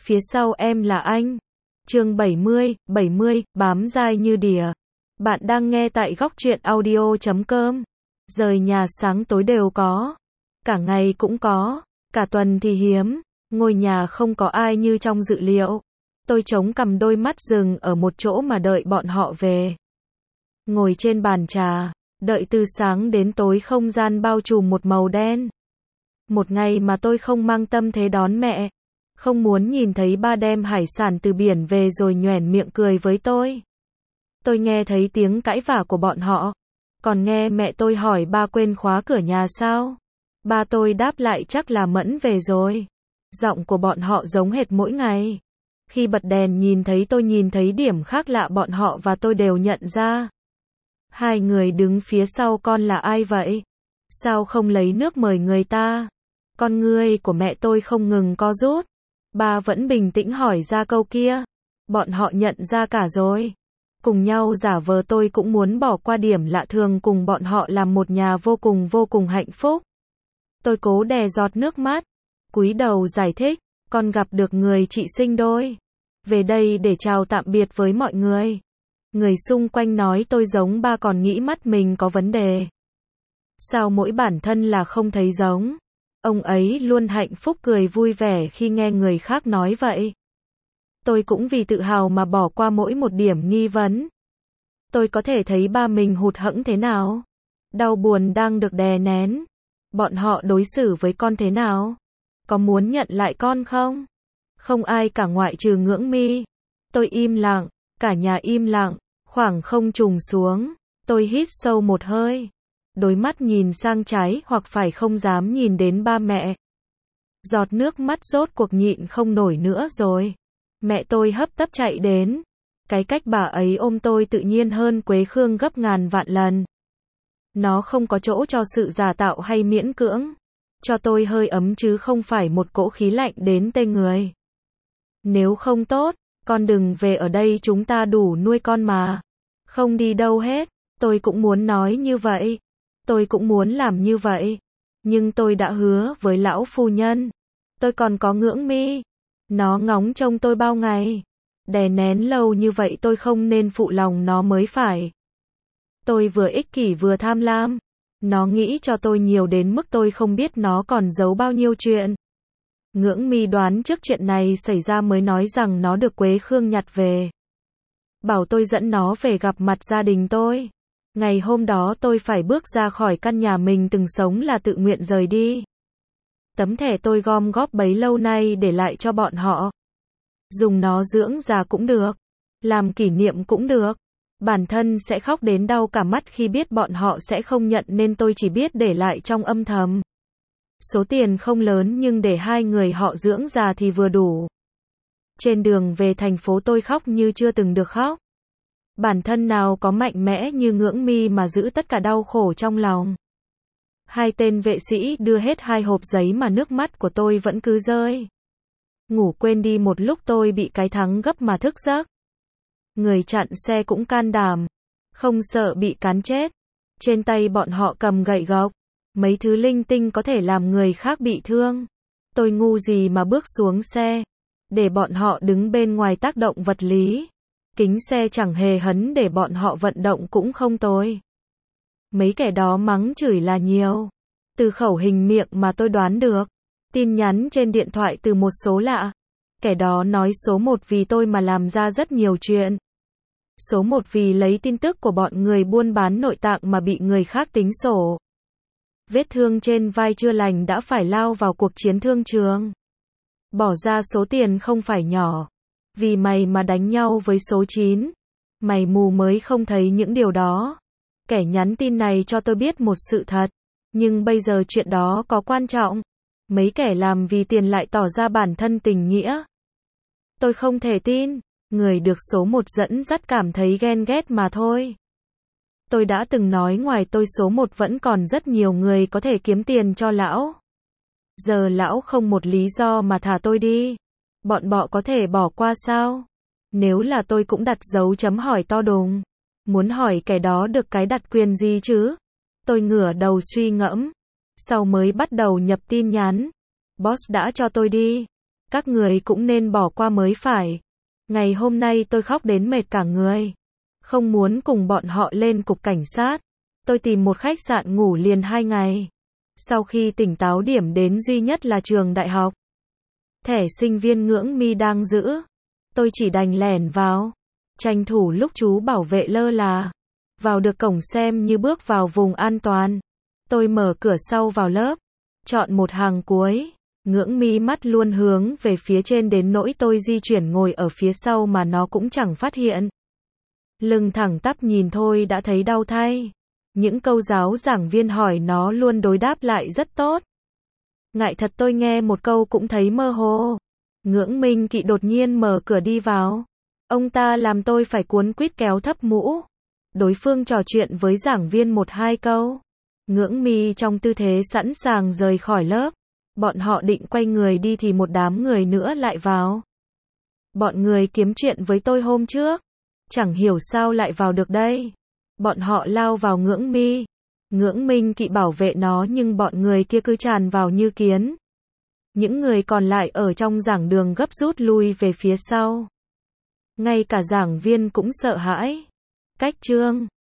Phía sau em là anh. Chương 70, bám dai như đỉa. Bạn đang nghe tại góc truyện audio.com. Rời nhà sáng tối đều có. Cả ngày cũng có. Cả tuần thì hiếm. Ngôi nhà không có ai như trong dự liệu. Tôi chống cằm đôi mắt dừng ở một chỗ mà đợi bọn họ về. Ngồi trên bàn trà, đợi từ sáng đến tối không gian bao trùm một màu đen. Một ngày mà tôi không mang tâm thế đón mẹ. Không muốn nhìn thấy ba đem hải sản từ biển về rồi nhoẻn miệng cười với tôi. Tôi nghe thấy tiếng cãi vã của bọn họ. Còn nghe mẹ tôi hỏi ba quên khóa cửa nhà sao? Ba tôi đáp lại chắc là Mẫn về rồi. Giọng của bọn họ giống hệt mỗi ngày. Khi bật đèn nhìn thấy tôi nhìn thấy điểm khác lạ bọn họ và tôi đều nhận ra. Hai người đứng phía sau con là ai vậy? Sao không lấy nước mời người ta? Con ngươi của mẹ tôi không ngừng co rút. Ba vẫn bình tĩnh hỏi ra câu kia. Bọn họ nhận ra cả rồi. Cùng nhau giả vờ tôi cũng muốn bỏ qua điểm lạ thường cùng bọn họ làm một nhà vô cùng hạnh phúc. Tôi cố đè giọt nước mắt. Cúi đầu giải thích. Con gặp được người chị sinh đôi. Về đây để chào tạm biệt với mọi người. Người xung quanh nói tôi giống ba còn nghĩ mắt mình có vấn đề. Sao mỗi bản thân là không thấy giống? Ông ấy luôn hạnh phúc cười vui vẻ khi nghe người khác nói vậy. Tôi cũng vì tự hào mà bỏ qua mỗi một điểm nghi vấn. Tôi có thể thấy ba mình hụt hẫng thế nào? Đau buồn đang được đè nén. Bọn họ đối xử với con thế nào? Có muốn nhận lại con không? Không ai cả ngoại trừ Ngưỡng Mi. Tôi im lặng, cả nhà im lặng, khoảng không trùng xuống. Tôi hít sâu một hơi. Đôi mắt nhìn sang trái hoặc phải không dám nhìn đến ba mẹ. Giọt nước mắt rốt cuộc nhịn không nổi nữa rồi. Mẹ tôi hấp tấp chạy đến. Cái cách bà ấy ôm tôi tự nhiên hơn Quế Khương gấp ngàn vạn lần. Nó không có chỗ cho sự giả tạo hay miễn cưỡng. Cho tôi hơi ấm chứ không phải một cỗ khí lạnh đến tê người. Nếu không tốt, con đừng về ở đây chúng ta đủ nuôi con mà. Không đi đâu hết. Tôi cũng muốn nói như vậy. Tôi cũng muốn làm như vậy. Nhưng tôi đã hứa với lão phu nhân. Tôi còn có Ngưỡng Mi. Nó ngóng trông tôi bao ngày. Đè nén lâu như vậy tôi không nên phụ lòng nó mới phải. Tôi vừa ích kỷ vừa tham lam. Nó nghĩ cho tôi nhiều đến mức tôi không biết nó còn giấu bao nhiêu chuyện. Ngưỡng Mi đoán trước chuyện này xảy ra mới nói rằng nó được Quế Khương nhặt về. Bảo tôi dẫn nó về gặp mặt gia đình tôi. Ngày hôm đó tôi phải bước ra khỏi căn nhà mình từng sống là tự nguyện rời đi. Tấm thẻ tôi gom góp bấy lâu nay để lại cho bọn họ. Dùng nó dưỡng già cũng được. Làm kỷ niệm cũng được. Bản thân sẽ khóc đến đau cả mắt khi biết bọn họ sẽ không nhận nên tôi chỉ biết để lại trong âm thầm. Số tiền không lớn nhưng để hai người họ dưỡng già thì vừa đủ. Trên đường về thành phố tôi khóc như chưa từng được khóc. Bản thân nào có mạnh mẽ như Ngưỡng Mi mà giữ tất cả đau khổ trong lòng. Hai tên vệ sĩ đưa hết 2 hộp giấy mà nước mắt của tôi vẫn cứ rơi. Ngủ quên đi một lúc tôi bị cái thắng gấp mà thức giấc. Người chặn xe cũng can đảm. Không sợ bị cán chết. Trên tay bọn họ cầm gậy gộc. Mấy thứ linh tinh có thể làm người khác bị thương. Tôi ngu gì mà bước xuống xe. Để bọn họ đứng bên ngoài tác động vật lý. Kính xe chẳng hề hấn để bọn họ vận động cũng không tồi. Mấy kẻ đó mắng chửi là nhiều. Từ khẩu hình miệng mà tôi đoán được. Tin nhắn trên điện thoại từ một số lạ. Kẻ đó nói số 1 vì tôi mà làm ra rất nhiều chuyện. Số 1 vì lấy tin tức của bọn người buôn bán nội tạng mà bị người khác tính sổ. Vết thương trên vai chưa lành đã phải lao vào cuộc chiến thương trường. Bỏ ra số tiền không phải nhỏ. Vì mày mà đánh nhau với số 9. Mày mù mới không thấy những điều đó. Kẻ nhắn tin này cho tôi biết một sự thật. Nhưng bây giờ chuyện đó có quan trọng. Mấy kẻ làm vì tiền lại tỏ ra bản thân tình nghĩa. Tôi không thể tin. Người được số 1 dẫn dắt cảm thấy ghen ghét mà thôi. Tôi đã từng nói ngoài tôi số 1 vẫn còn rất nhiều người có thể kiếm tiền cho lão. Giờ lão không một lý do mà thả tôi đi. Bọn bọ có thể bỏ qua sao? Nếu là tôi cũng đặt dấu chấm hỏi to đùng. Muốn hỏi kẻ đó được cái đặt quyền gì chứ? Tôi ngửa đầu suy ngẫm. Sau mới bắt đầu nhập tin nhắn. Boss đã cho tôi đi. Các người cũng nên bỏ qua mới phải. Ngày hôm nay tôi khóc đến mệt cả người. Không muốn cùng bọn họ lên cục cảnh sát. Tôi tìm một khách sạn ngủ liền 2 ngày. Sau khi tỉnh táo điểm đến duy nhất là trường đại học. Thẻ sinh viên Ngưỡng Mi đang giữ. Tôi chỉ đành lẻn vào. Tranh thủ lúc chú bảo vệ lơ là. Vào được cổng xem như bước vào vùng an toàn. Tôi mở cửa sau vào lớp. Chọn một hàng cuối. Ngưỡng Mi mắt luôn hướng về phía trên đến nỗi tôi di chuyển ngồi ở phía sau mà nó cũng chẳng phát hiện. Lưng thẳng tắp nhìn thôi đã thấy đau thay. Những câu giáo giảng viên hỏi nó luôn đối đáp lại rất tốt. Ngại thật tôi nghe một câu cũng thấy mơ hồ. Ngưỡng Minh Kỵ đột nhiên mở cửa đi vào. Ông ta làm tôi phải cuốn quýt kéo thấp mũ. Đối phương trò chuyện với giảng viên 1-2 câu. Ngưỡng Mi trong tư thế sẵn sàng rời khỏi lớp. Bọn họ định quay người đi thì một đám người nữa lại vào. Bọn người kiếm chuyện với tôi hôm trước. Chẳng hiểu sao lại vào được đây. Bọn họ lao vào Ngưỡng Mi. Ngưỡng Minh Kỵ bảo vệ nó nhưng bọn người kia cứ tràn vào như kiến. Những người còn lại ở trong giảng đường gấp rút lui về phía sau. Ngay cả giảng viên cũng sợ hãi. Cách chương